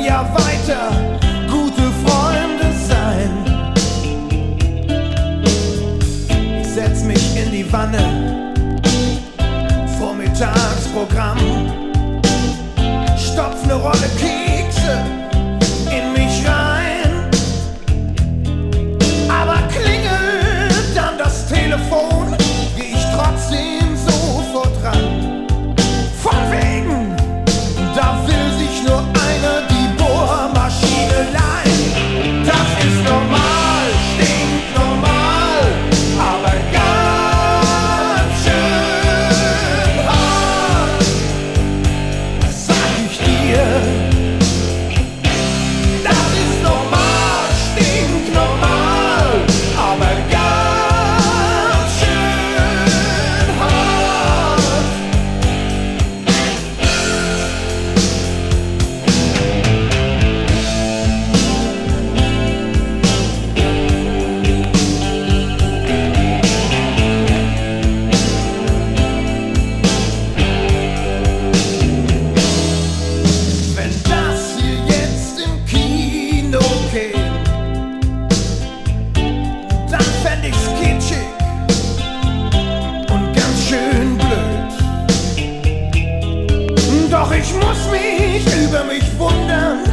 ja weiter gute Freunde sein. Ich setz mich in die Wanne, Vormittagsprogramm, stopf ne Rolle Kekse in mich rein. Aber klingelt dann das Telefon, geh ich trotzdem sofort ran. Von wegen, da will sich nur einer die Bohrmaschine leihen. Das ist normal, stinknormal, aber ganz schön hart, sag ich dir. Das ist normal, stinknormal, aber ganz schön hart. Wenn das hier jetzt im Kino käme, dann fänd ich's kitschig und ganz schön blöd. Doch ich muss mich über mich wundern,